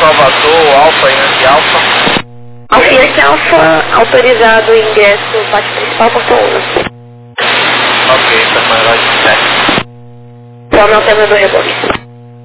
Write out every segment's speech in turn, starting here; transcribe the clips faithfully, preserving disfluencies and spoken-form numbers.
Salvador, Alfa e Alfa. Alfa Yankee Alfa, autorizado ingresso, parte principal, portão um. Ok, está maior de sete. Tome ao tema do reboque.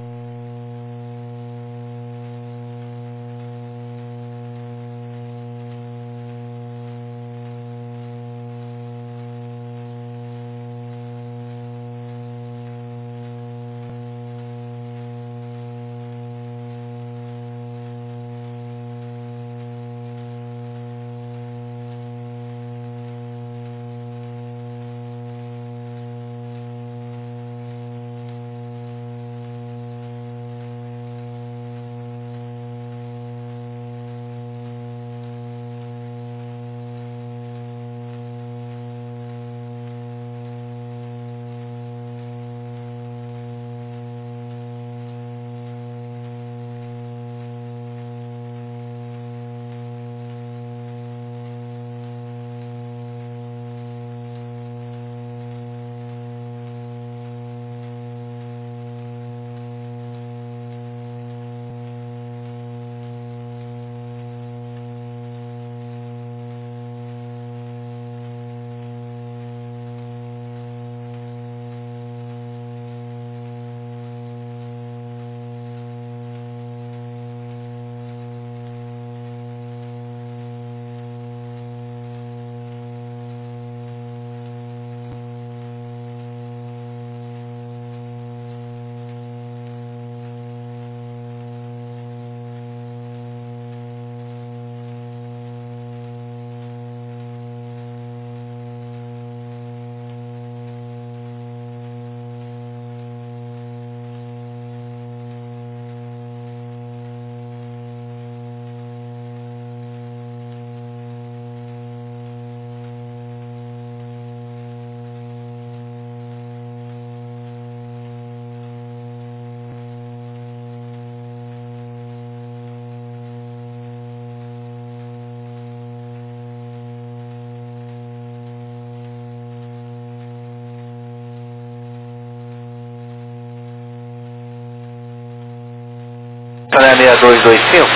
Para seis dois dois cinco.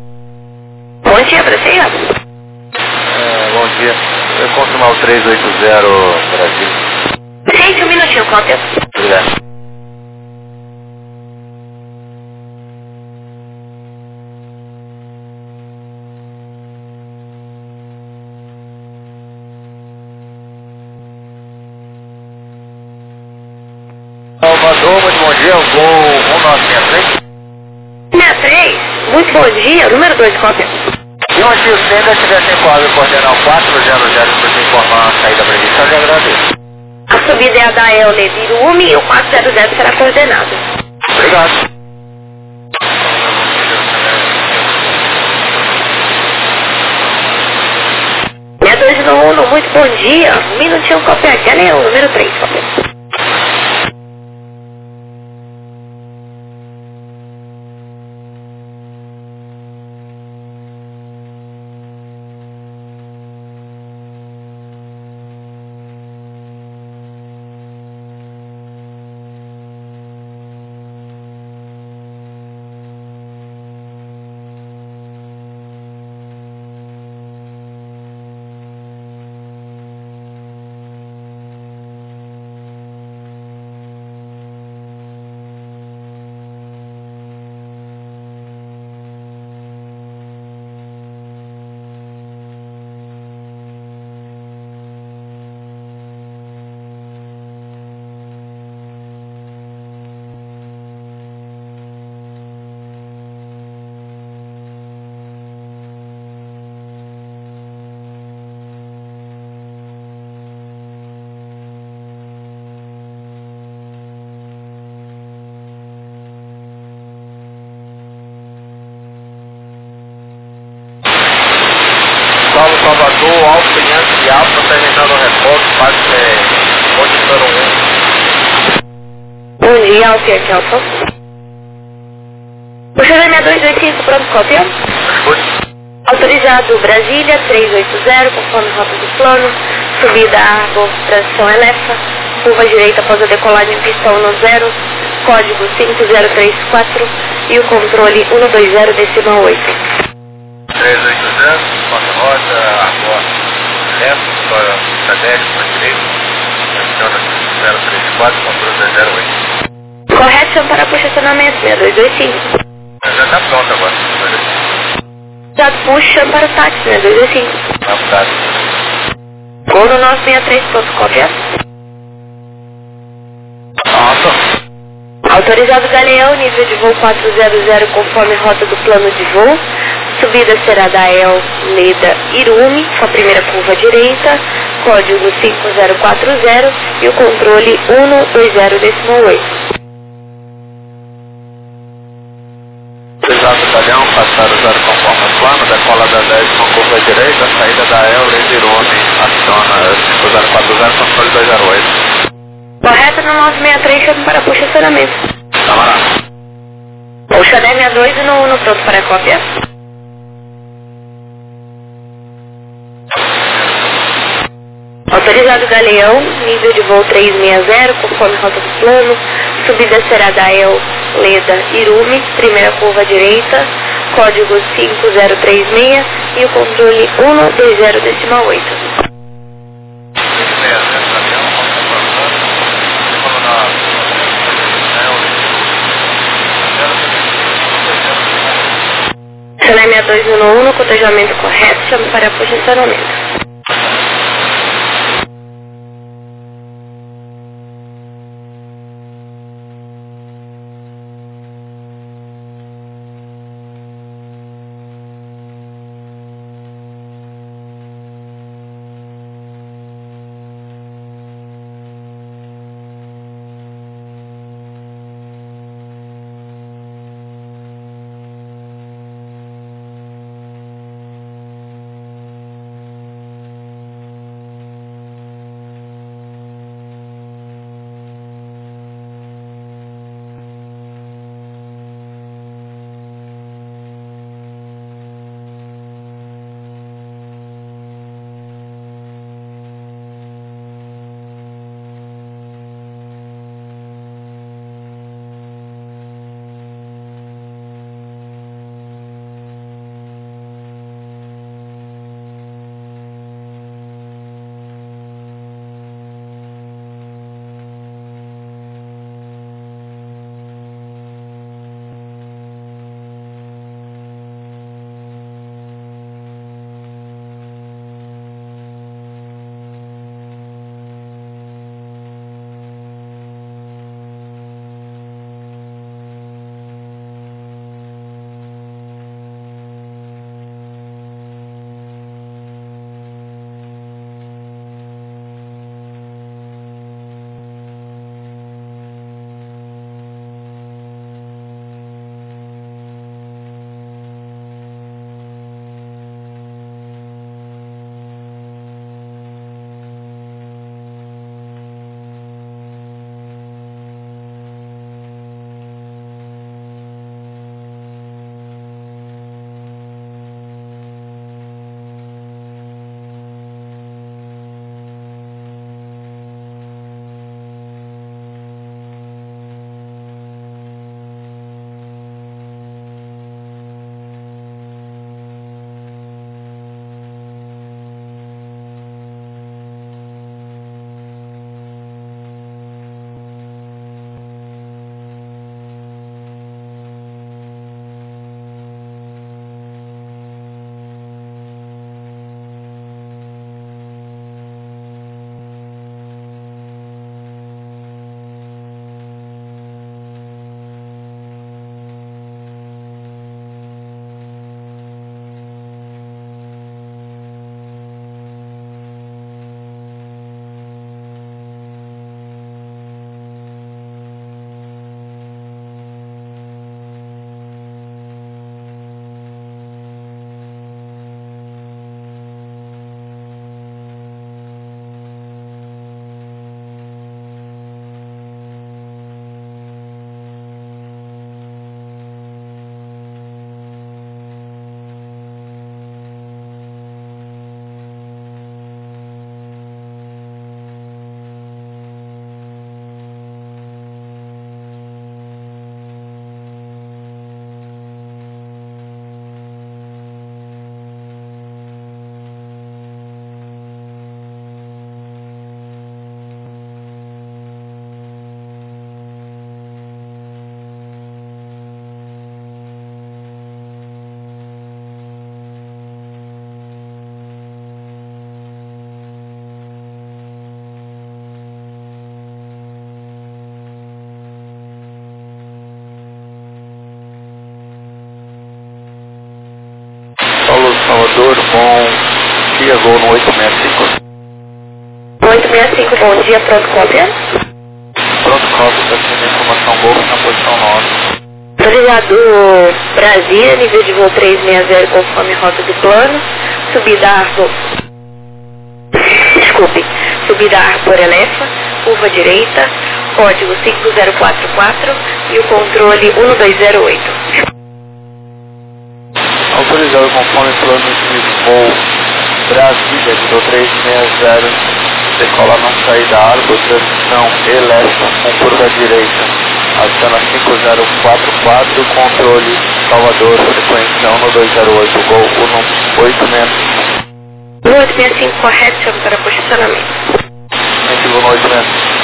Bom dia, Brasil. É, bom dia. Eu confirmar o três oito zero Brasil. Gente, um minutinho, Cláudio. Obrigado. Salvador, muito bom dia. O gol um nove seis três. sessenta e três, muito bom dia, número dois, cópia. E onde você ainda estiver sem quadro coordenal quatro zero zero para você informar a saída prevista, eu lhe agradeço. A subida é a da Elne Virume e o quatro zero zero será coordenado. Obrigado. sessenta e dois no um, muito bom dia, um minutinho, cópia aqui, Leão, número três, cópia. Salve Salvador, Alfa Yankee Alfa, terminando o repórter, parte é, monitor um. Bom dia, Alfa Yankee Alfa. O senhor é sessenta e dois dois cinco, pronto, cópia. Autorizado Brasília, três oito zero, conforme rota do plano. Subida Argo, transição Elefa. Curva direita após a decolagem, pistão no zero. Código cinco zero três quatro. e o controle cento e vinte decimal oito. três oito zero, quatro roda, agora, left, satélite, para direita, funciona zero três quatro, controle zero oito. Correto, chama para push acionamento, seis dois dois cinco. Já está pronto agora. Já push, chama para o táxi, seis dois dois cinco. Tá, tá. Gol no nove seis três, pronto, cópia. Pronto. Autorizado Galeão, nível de voo quatrocentos conforme rota do plano de voo. Subida será da E L, Leda, Irume, com a primeira curva direita, código cinco zero quatro zero e o controle cento e vinte decimal oito. Autorizado Galeão, passar o zero conforme o plano, decola da dez com curva direita, saída da E L, Leda, Irume, aciona cinco zero quatro zero, controle dois zero oito. Correto no nove seis três, chama para push acionamento. Camarada. Puxa dez sessenta e dois no, no pronto para a cópia. Autorizado Galeão, nível de voo trezentos e sessenta, conforme rota do plano. Subida será da E L, Leda, Irume, primeira curva direita, código cinco zero três seis e o controle cento e vinte decimal oito. Select seis dois um um, cotejamento correto, chama para posicionamento. Gol no oito seis cinco. oito seis cinco, bom dia, pronto, cópia. Pronto, cópia, está sendo informação Golf na posição nove. Obrigado, Brasília, nível de voo trezentos e sessenta conforme rota do plano. Subida Arco. Desculpe, subida Arco por Elefa, curva direita, código cinco zero quatro quatro e o controle um dois zero oito. Autorizado conforme plano de voo Brasília, nível trezentos e sessenta, decola não saída Arco, transição Elefa com curva direita. Adiciona cinco zero quatro quatro, controle Salvador, frequência um dois zero oito, Gol um oito seis cinco. oito seis cinco, correto, chamo para posicionamento. Ativo no oito seis cinco.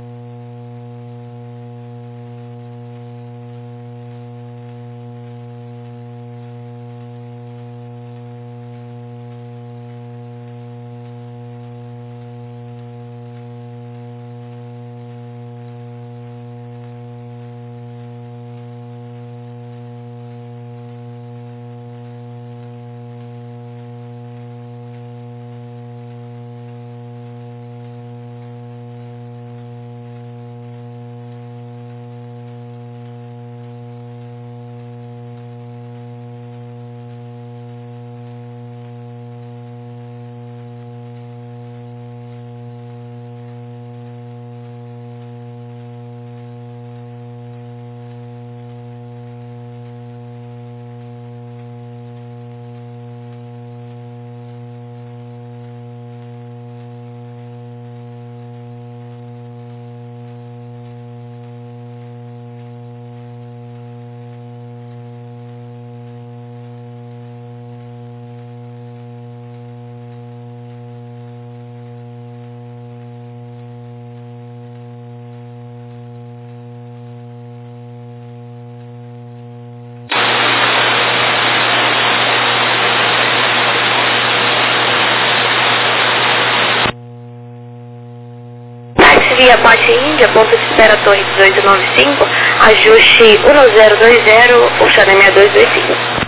Via Baixa Índia, ponto de espera Torre dezoito noventa e cinco, ajuste um zero dois zero, puxada seis dois dois cinco.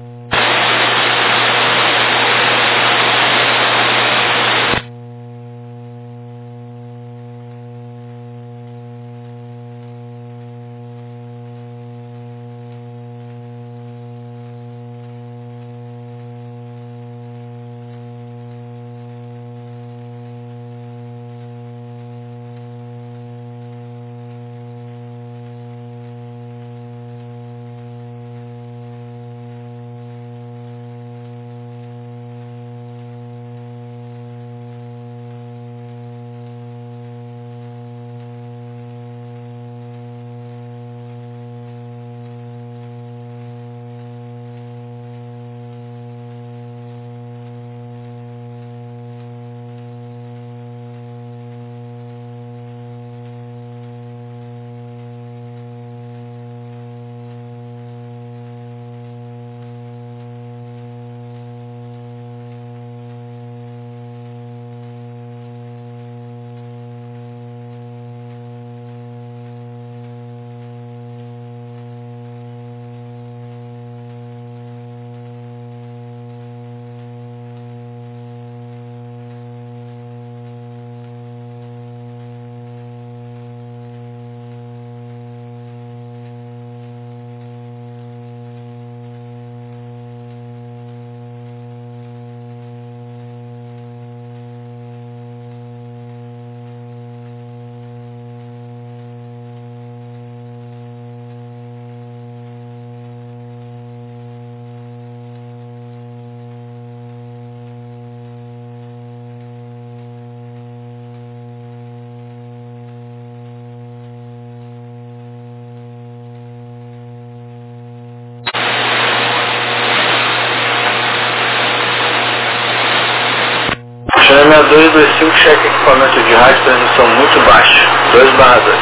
China dois dois cinco, cheque equipamento de rádio, transmissão muito baixa, dois barra dois.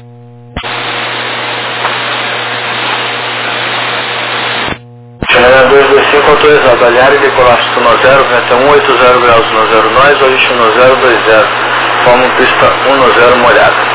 China dois dois cinco, autorizado, aliar e decolar Suno zero, venta um oito zero graus no zero nós, origem no zero dois zero, forma pista um no zero molhada.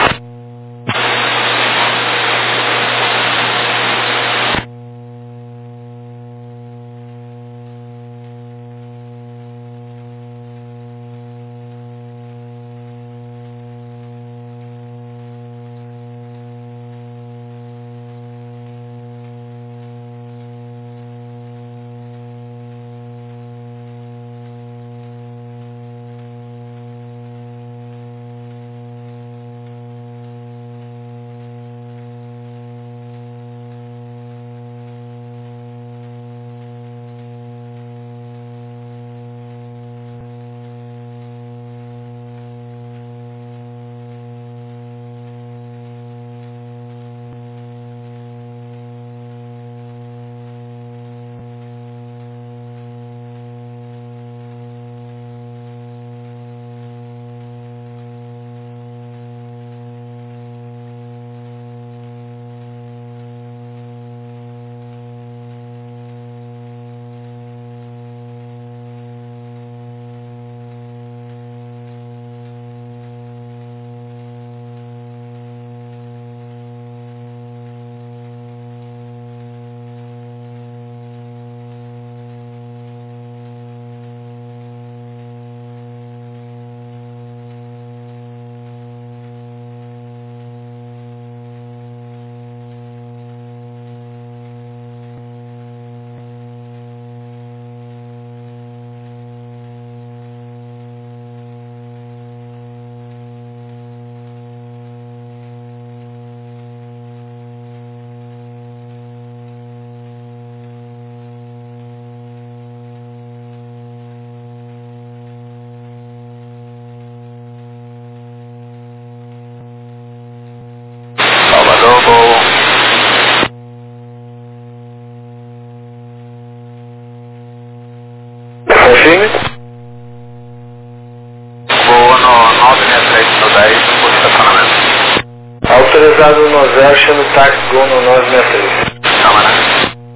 autorizado no zero, chama o táxi Gol no nove seis três. Camarada.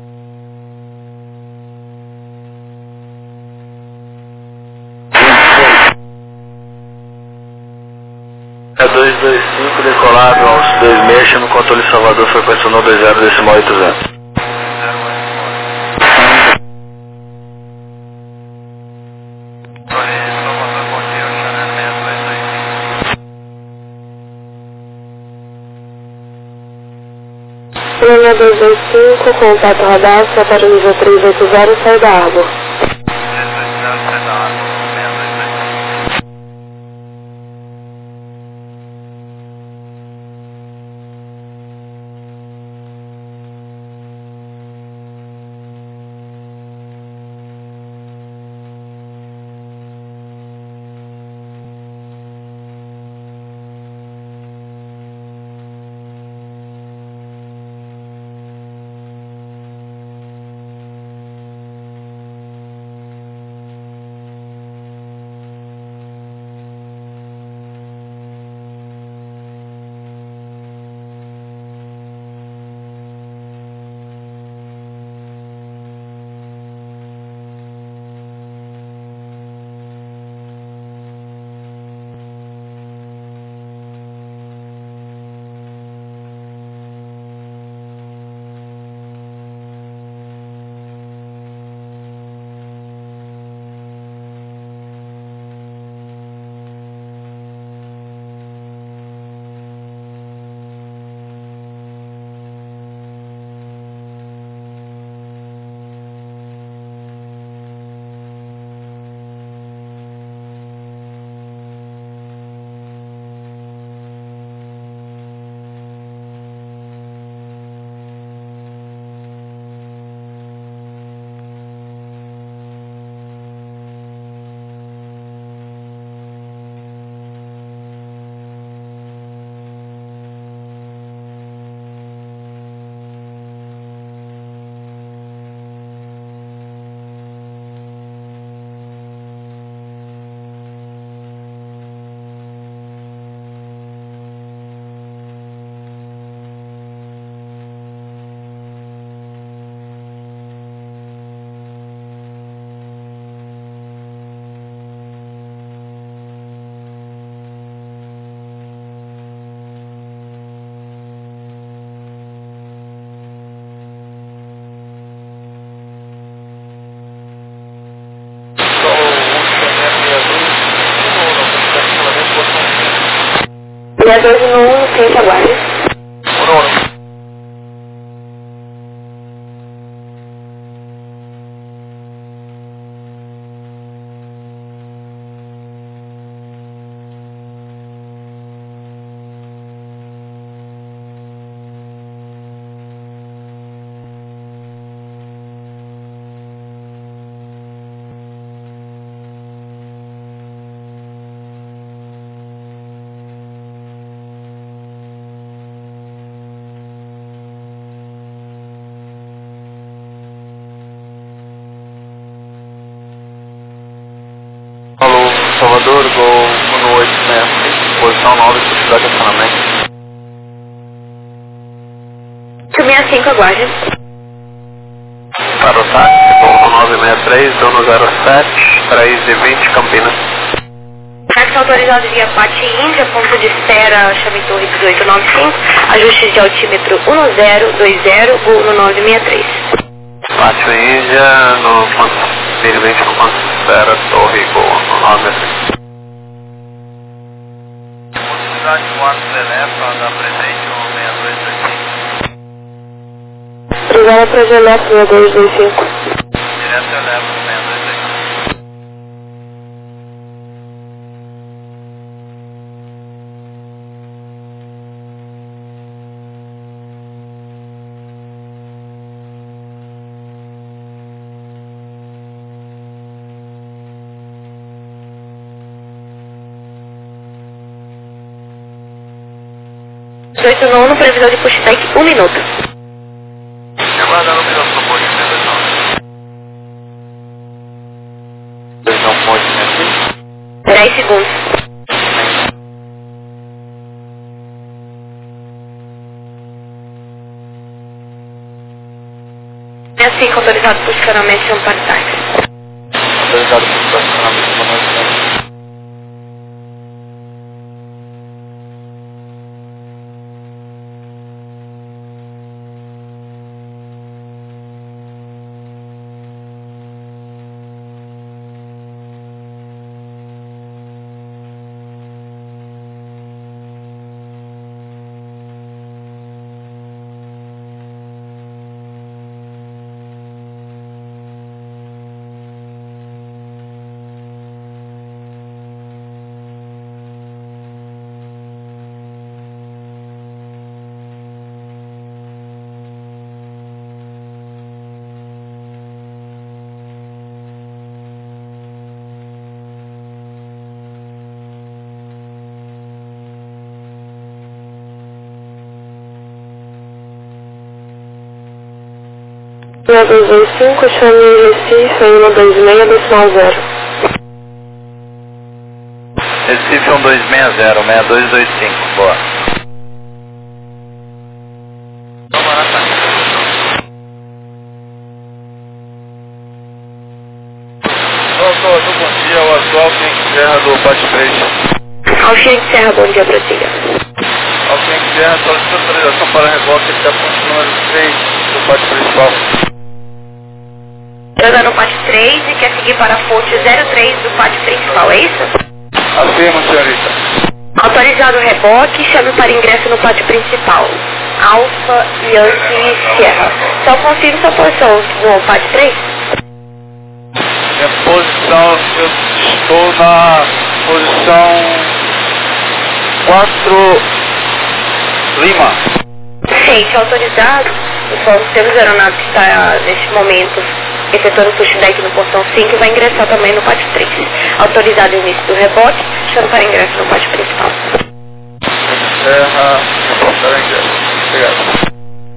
É dois dois cinco, decolado aos dois seis, chama o controle Salvador, frequência no dois zero, decimal oitocentos. Lima dois dois cinco, contato radar, para o nível três oito zero, sai da água. seis dois um um, frente aguarde. Alô, Salvador, Gol um oito seis, posição nove, possibilidade de acionamento. sessenta e cinco, aguarde. Para o táxi, Gol nove seis três, dono zero sete, três e vinte, Campinas. Táxi autorizado via Pati Índia, ponto de espera, chave Torre dezoito noventa e cinco, ajustes de altímetro um zero dois zero, Gol no nove seis três. Pátio Índia, no ponto vinte, no ponto de espera, Torre Gol no nove seis três. Possibilidade de quatro telefone, dá presente o seis dois dois cinco. Obrigada para o Gelep seis dois dois cinco. Direto telefone seis dois dois cinco. dezoito nono, previsão de pushback, um minuto. Aguardando o piloto do ponto de dezoito. Decisão ponte aqui. dez segundos. cinco, autorizado por estacionamento de um part-time. Autorizado por estacionamento de uma noite. seis dois dois cinco, chame Recife, um dois seis, decimal zero. Recife um dois seis zero, seis dois dois cinco, boa. Doutor, bom dia, o atual cliente Serra do Pátio três. Ao cliente Serra, bom dia, prossiga. Ao cliente Serra, solicita autorização para reboque da ponte número três do pátio principal. Anda no pátio três e quer seguir para a fonte zero três do pátio principal, é isso? Afirmo, senhorita. Autorizado o reboque, chame para ingresso no pátio principal. Alfa, Yankee e Sierra. Só confirme sua posição no pátio três? Minha posição, eu estou na posição quatro Lima. Gente, autorizado. Informo que temos aeronave que está neste momento efetuando pushback no portão cinco e vai ingressar também no pátio três. Autorizado o início do reboque, chame para ingresso no pátio principal. Serra, reportar ingresso. Obrigado.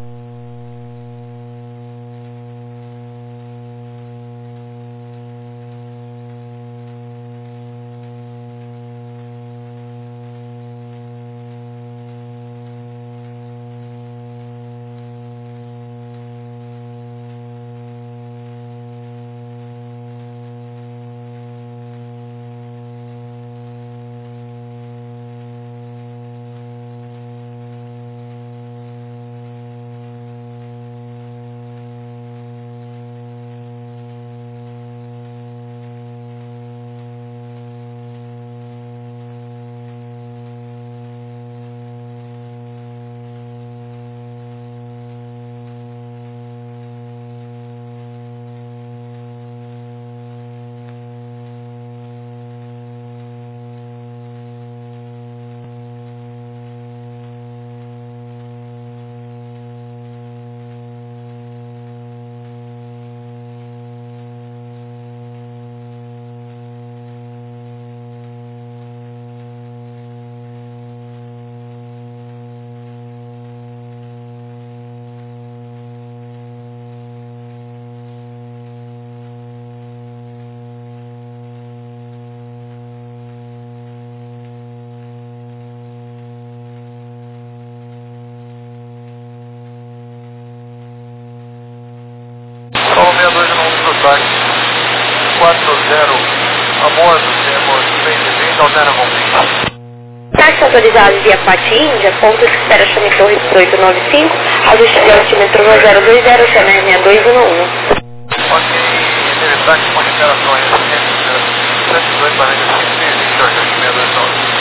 seis dois um do táxi, quatro zero, amor, temos três vinte, altera com Táxi autorizado via Pati Índia, ponto de espera chame Torre oito nove cinco, ajuste de altímetro no zero dois zero, chame seis dois um um. Ok, interessante, considerações, cento e dois, quarenta e cinco, seis dois nove.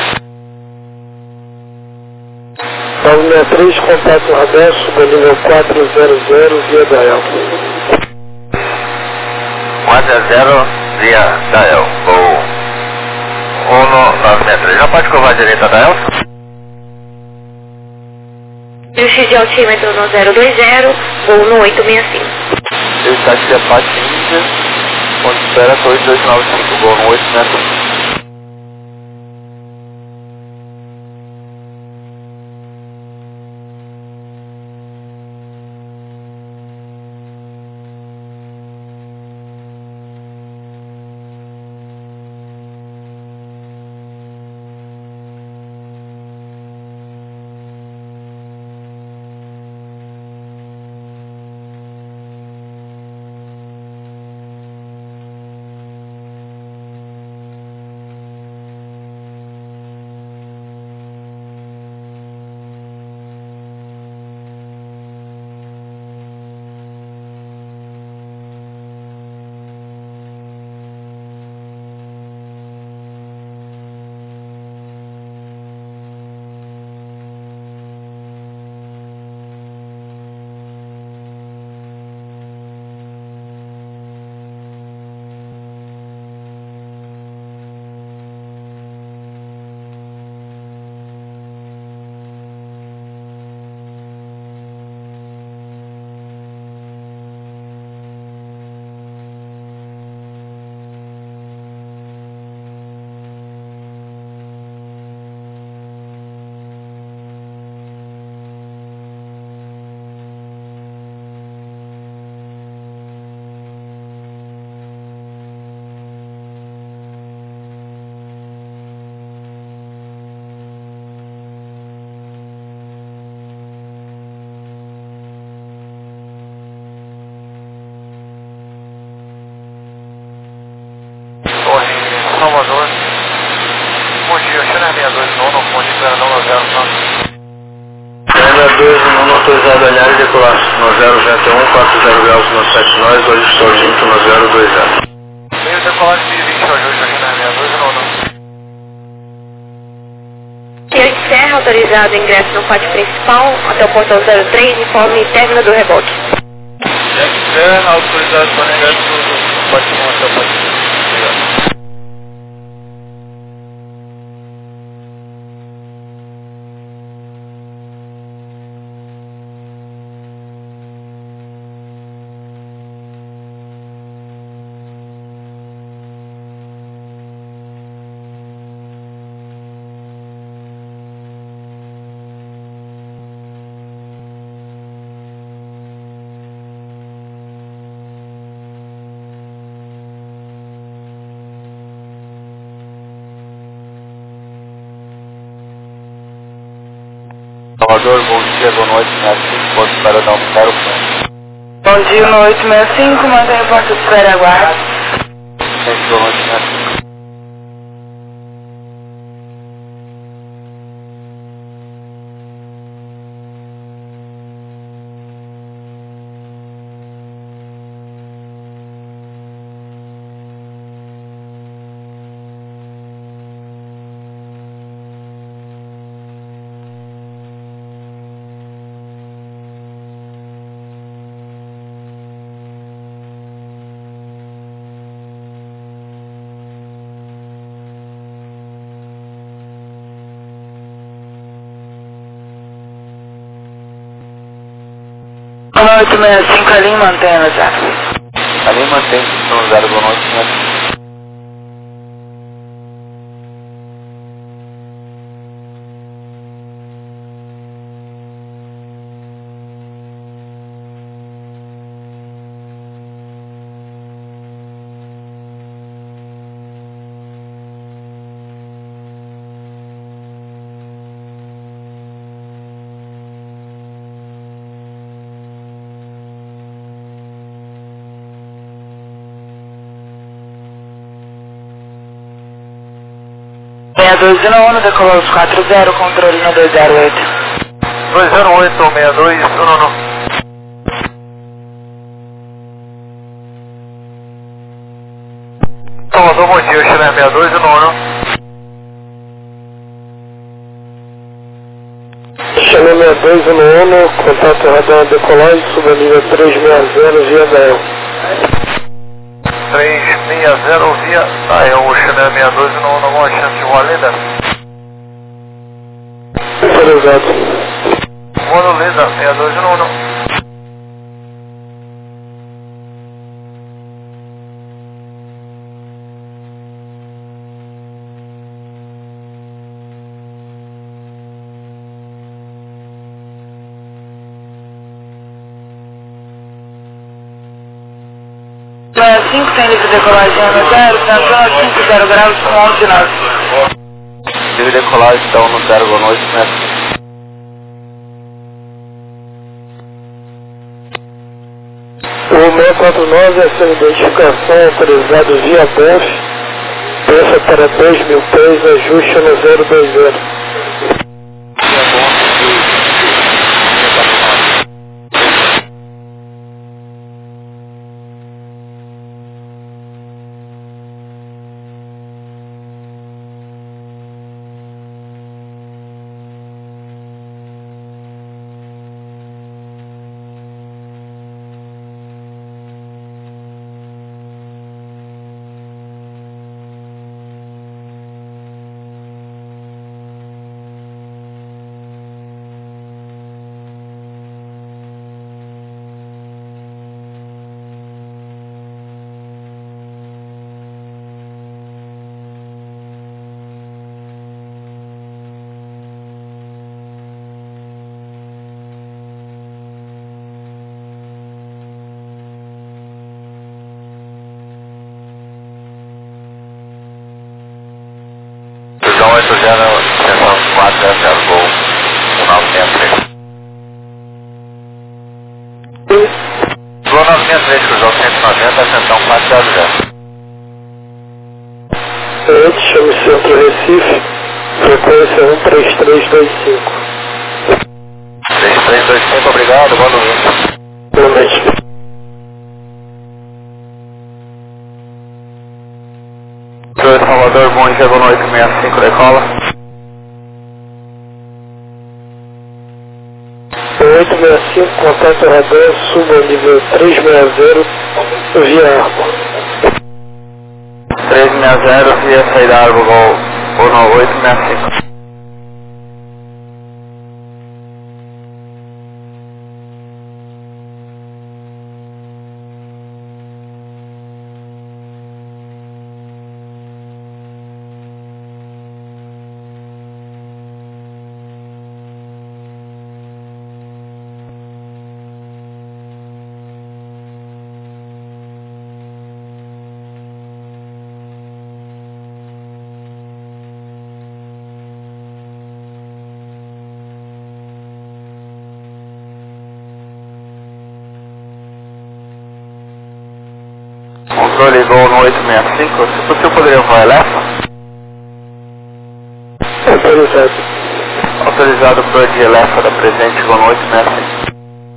nove seis três, contato Radesh, do nível quatro zero zero, via Dael. quatro zero via Dael, voo um nove seis três. Já pode curvar a direita da Elsa? Ajuste de altímetro no zero dois zero, voo no oito seis cinco. Eu está aqui a Pati Índia, onde espera dois dois nove cinco, voo no oito seis cinco. seis dois nono, ponte Pernambuco no zero nove. seis dois nono, autorizado a alinhar e decolar no zero vinte e um, quatro zero graus no sete nós, hoje estou junto no zero dois zero. Meio decolagem de vinte hoje, hoje aqui na seis dois nono. Senhor de Serra, autorizado ingresso no pátio principal até o portão zero três, informe término do reboque. Jack Serra, autorizado para ingresso do pátio até o pátio. Obrigado. Salvador, bom dia, boa noite, sessenta e cinco, porta espera da zero ponto. Bom dia, noite, sessenta e cinco, mantenha porta espera, aguarde. Boa noite, sessenta e cinco. Boa noite, sessenta e cinco, ali mantém no zero. Ali mantém-se no zero, boa noite, sessenta e cinco. seis dois nono, decolou os quatro zero, controle no dois zero oito. dois zero oito, seis dois nono. Salvador, bom dia, Chile seis dois nono. Chile seis dois nono, contato radar decolagem, subanível três seis zero via Dael. três seis zero via Dael, o Chile seis dois nono, boa chance de Walida. Autorizado. Walida, seis dois nono. sessenta e cinco, tem livre decolagem no zero, central cinco zero graus com onze nove. Livre decolagem, então, no zero, boa noite, sessenta e cinco. O seis quatro nove, essa identificação autorizado via B E F, peça para dois mil pés, ajuste no zero dois zero. Então, oito zero, extensão quatro zero zero, gol, nove seis três. Gol nove seis três, cruzou cento e noventa, extensão quatro zero zero. Antes, chame Centro Recife, frequência sequência um três três dois cinco. três três dois cinco, obrigado, boa noite. Boa noite. Senhor Salvador, bom dia, boa noite, sessenta e cinco, decola. oito seis cinco, contato radar, suba ao nível trezentos e sessenta, via Arco. trezentos e sessenta, via saída Arco, gol, Ono oito seis cinco. Controle Gol no oito seis cinco, se possível poderia voar Elefa? Autorizado. Autorizado por de Elefa da presente Gol no oito seis cinco.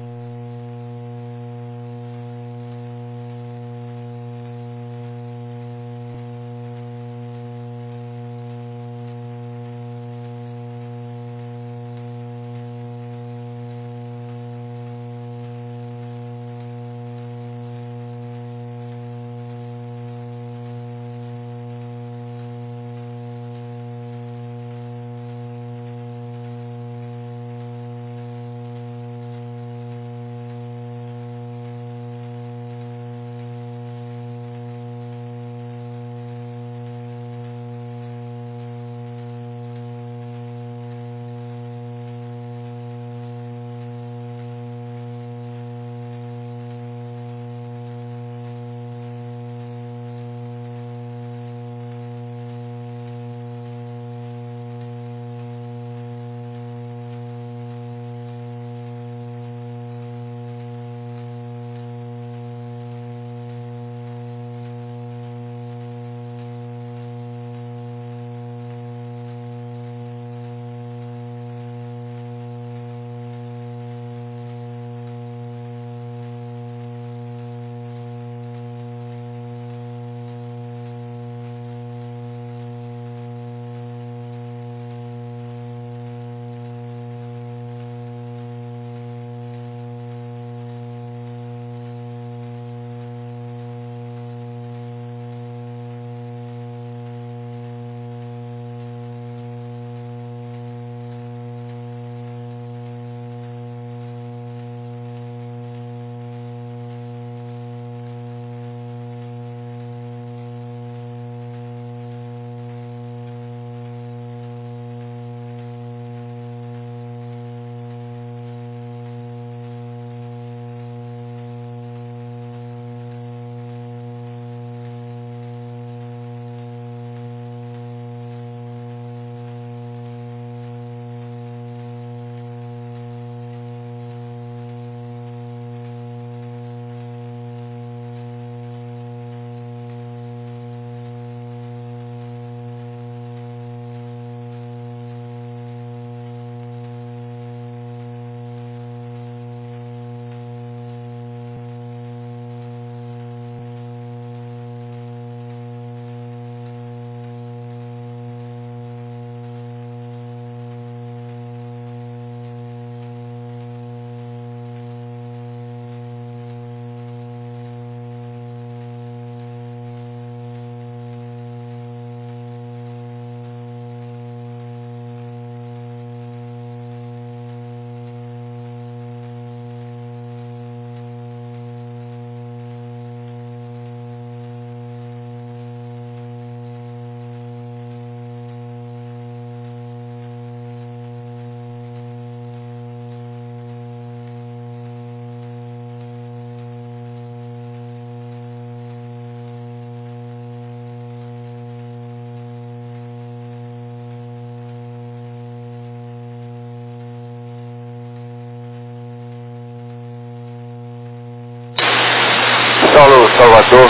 Solo Salvador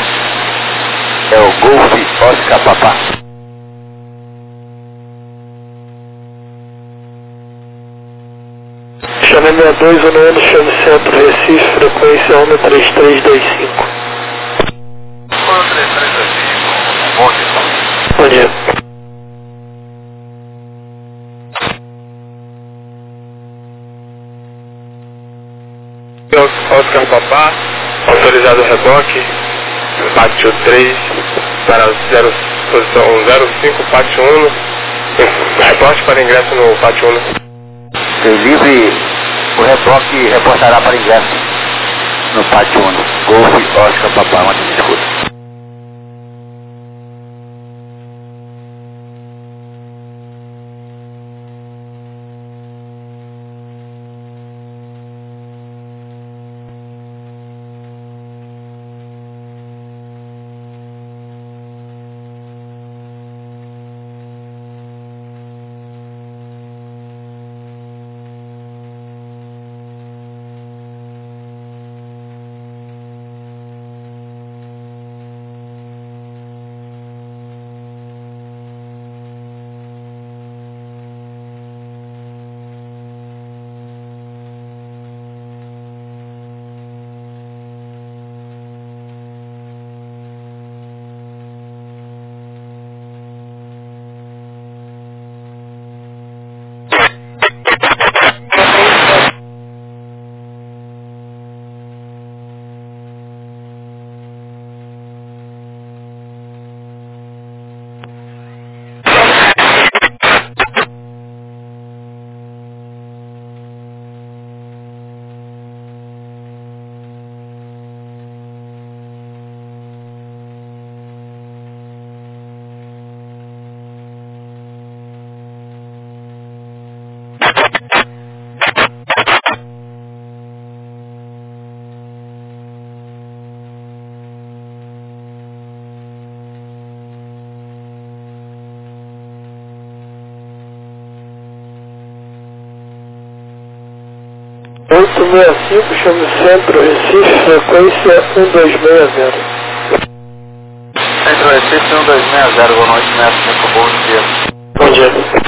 é o Golf Oscar Papá. Ana sessenta e dois, o nono, chame Centro Recife, frequência um três três dois cinco. um três três dois cinco, bom dia. Bom dia. Oscar Papá, autorizado o reboque, pátio três, para zero, posição zero cinco, pátio um, reporte para ingresso no pátio um. Ser livre, o reboque reportará para ingresso no pátio um. Golf Oscar Papá, uma escuta. oito seis cinco, chame Centro Recife, frequência um dois seis zero. Centro Recife um dois seis zero, boa noite, mestre, bom dia. Bom dia.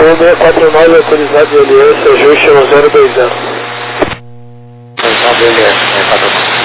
O seis quatro nove autorizado de L S, ajuste no zero dois zero. Autorizado de L S, seis quatro nove.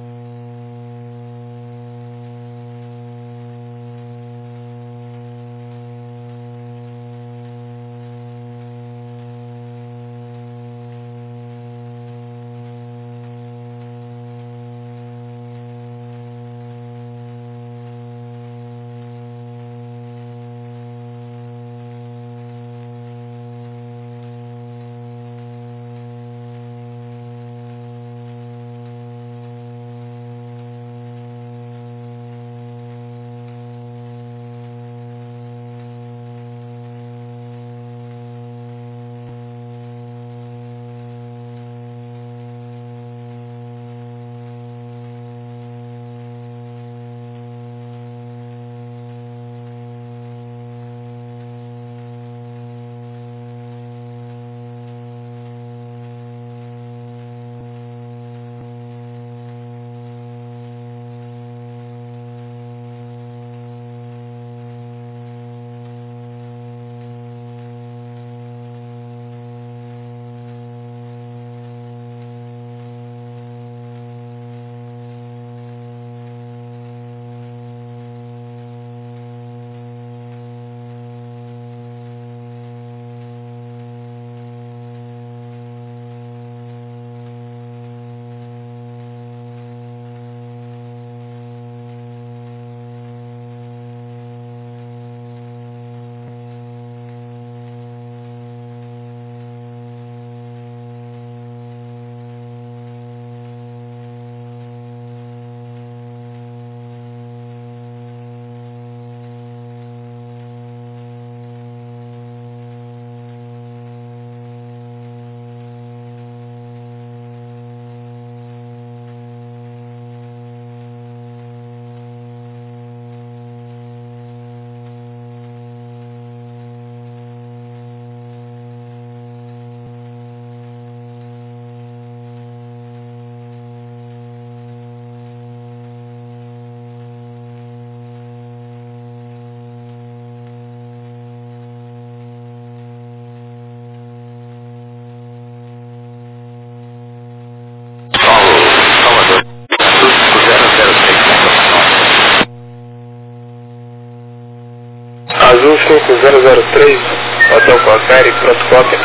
Azul cinco zero zero três, Hotel Confere, pronto cópia.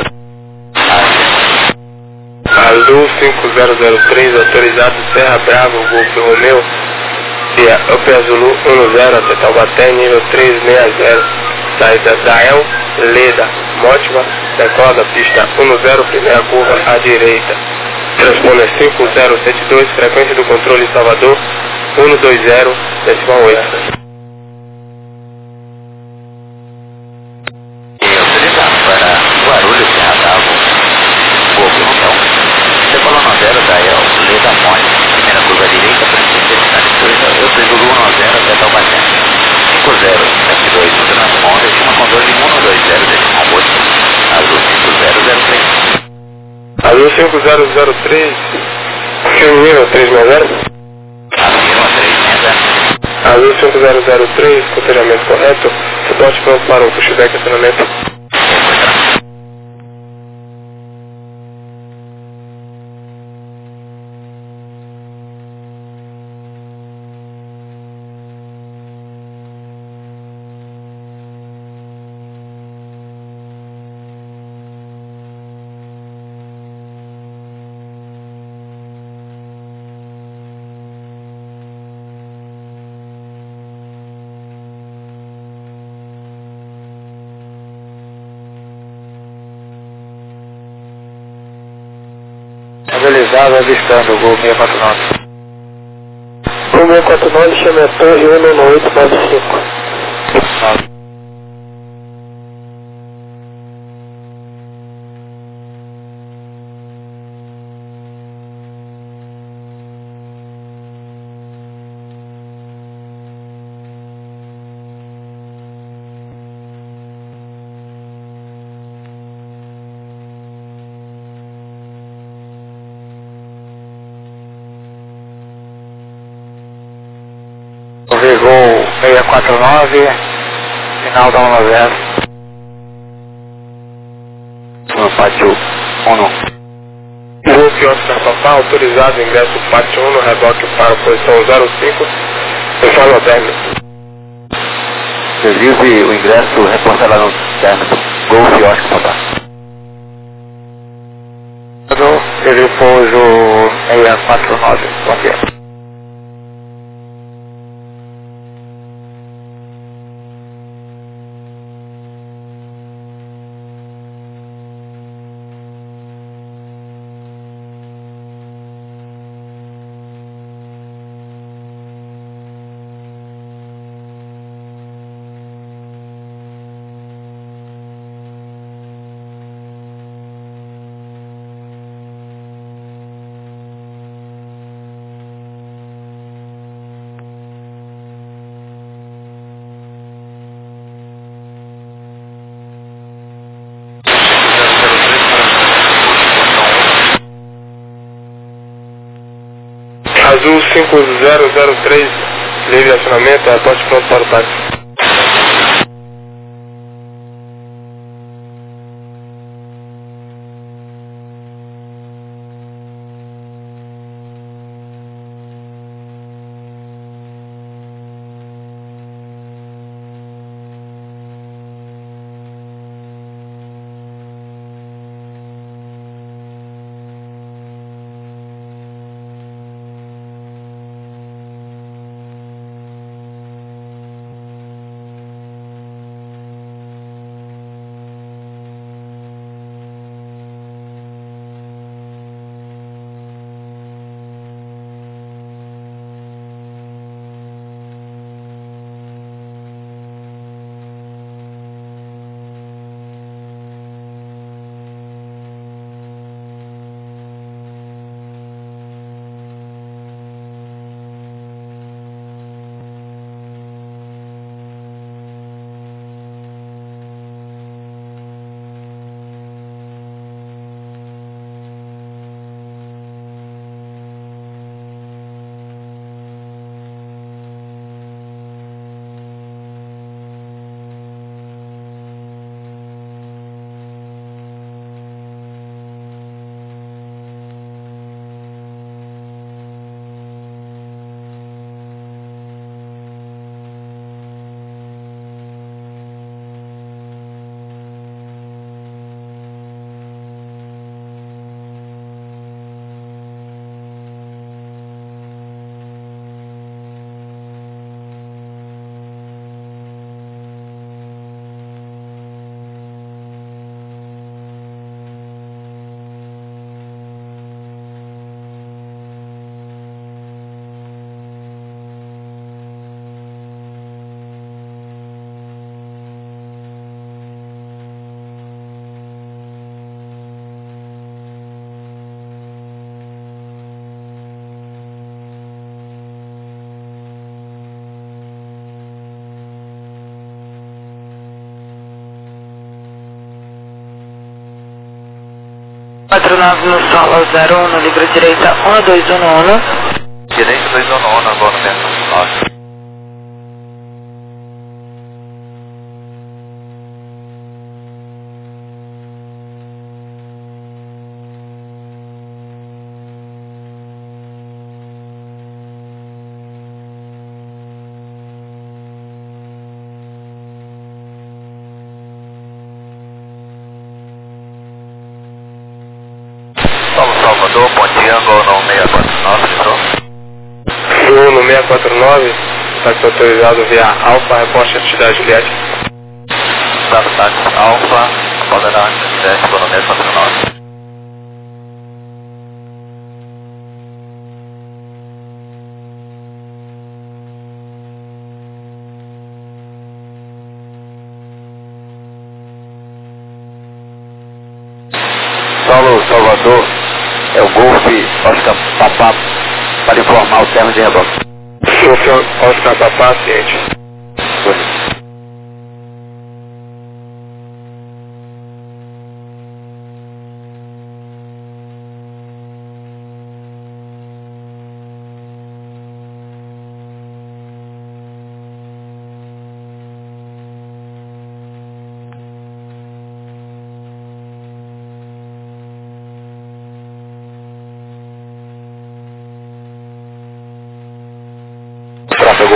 Azul cinco zero zero três, autorizado Serra Bravo, Golf Romeu, via Up Azulu um zero até Taubaté, nível trezentos e sessenta, saída da El, Leda, Mótima, decola da pista um zero, primeira curva à direita. Transponder cinco zero sete dois, frequência do controle Salvador, um dois zero, decimal oito. Azul cinco zero zero três, feminino três seis zero. Azul cinco zero zero três, coteiramento correto, suporte pronto para um pushback acionamento. Mobilizado, avistando o Gol seis quatro nove. Gol seis quatro nove, chame a torre um nove oito nove cinco. Gol seis quatro nove, final da um zero. no pátio um. Golf Oscar Papá, autorizado ingresso pátio um, reboque para posição zero cinco, informa o término. Revise o ingresso, reporta lá no término. Golf Oscar Papá. Ele pouso seis quatro nove, confia. Azul cinco zero zero três, livre acionamento, reporte pronto para o táxi. quatro nove no solo zero um, no livre direita um dois um um. Direita dois um um, agora no mesmo nove. Salvador, Pontiango no seis quatro nove, então. Sul no seis quatro nove, táxi autorizado via Alfa, reporte atividade Juliette. Táxi Alfa, Pagará, sete, no seis quatro nove. Solo Salvador, é o Golf Oscar Papá, para informar o termo de reboque. Golf Oscar Papá, ciente.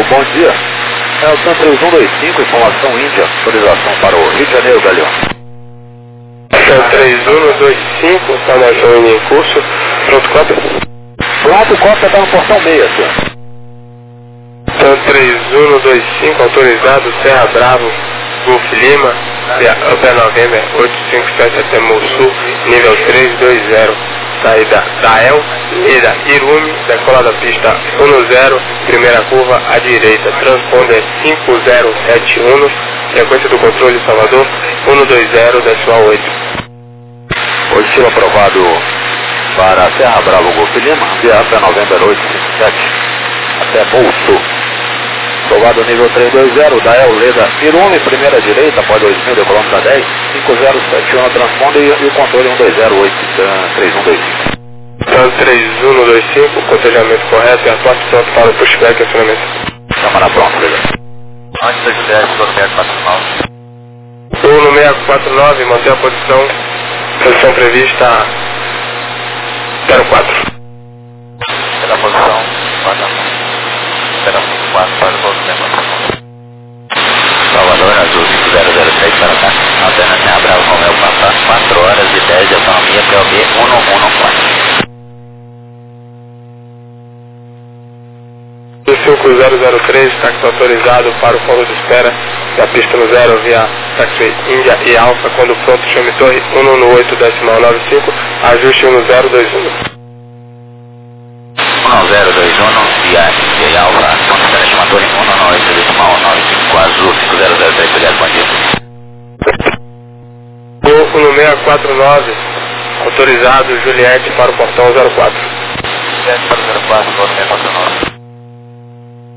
bom dia. É o TAM três um dois cinco, informação Índia, autorização para o Rio de Janeiro, Galeão. TAM três um dois cinco, informação Índia em curso, pronto, cópia? Pronto, cópia está no portão meia, senhor. TAM três um dois cinco, autorizado, Serra Bravo, Golf Lima, Upper November, oito cinco sete até Sul, nível três dois zero, saída da El, Leda, Irume, decola da pista um zero, primeira curva à direita, transponder cinco zero sete um, frequência do controle Salvador, um dois zero, decimal oito. Positivo aprovado para Serra Bravo, Golf Lima, via Upper November oito cinco sete, até Sul. Aprovado nível três dois zero, da El, Leda, Irume, primeira direita, após dois mil, decolando da dez, cinco zero sete um, transponder e, e o controle um dois zero oito, três um dois cinco. TAM três um dois cinco, cotejamento correto e a parte pronto para o pushback e acionamento. Câmara pronta, beleza. Antes da Juliette, do seis quatro nove. um no seis quatro nove, manter a posição, posição prevista zero quatro. Pela posição, quatro quatro para o movimento. Salvador, Azul cinco zero zero três para cá. Antena Serra Bravo, Romeu Papa, quatro horas e dez de autonomia, P O B um um um quatro. cinco zero zero três, táxi autorizado para o fundo de espera da pista no zero via táxi Índia e Alfa, quando pronto chame torre um um oito decimal nove cinco, ajuste um zero dois um. um zero dois um, via Índia e Alfa, quando espera chama torre um um oito decimal nove cinco, Azul cinco zero zero três, obrigado, bom dia. um no seis quatro nove, autorizado Juliette para o portão zero quatro. Juliette para o zero quatro, seis quatro nove.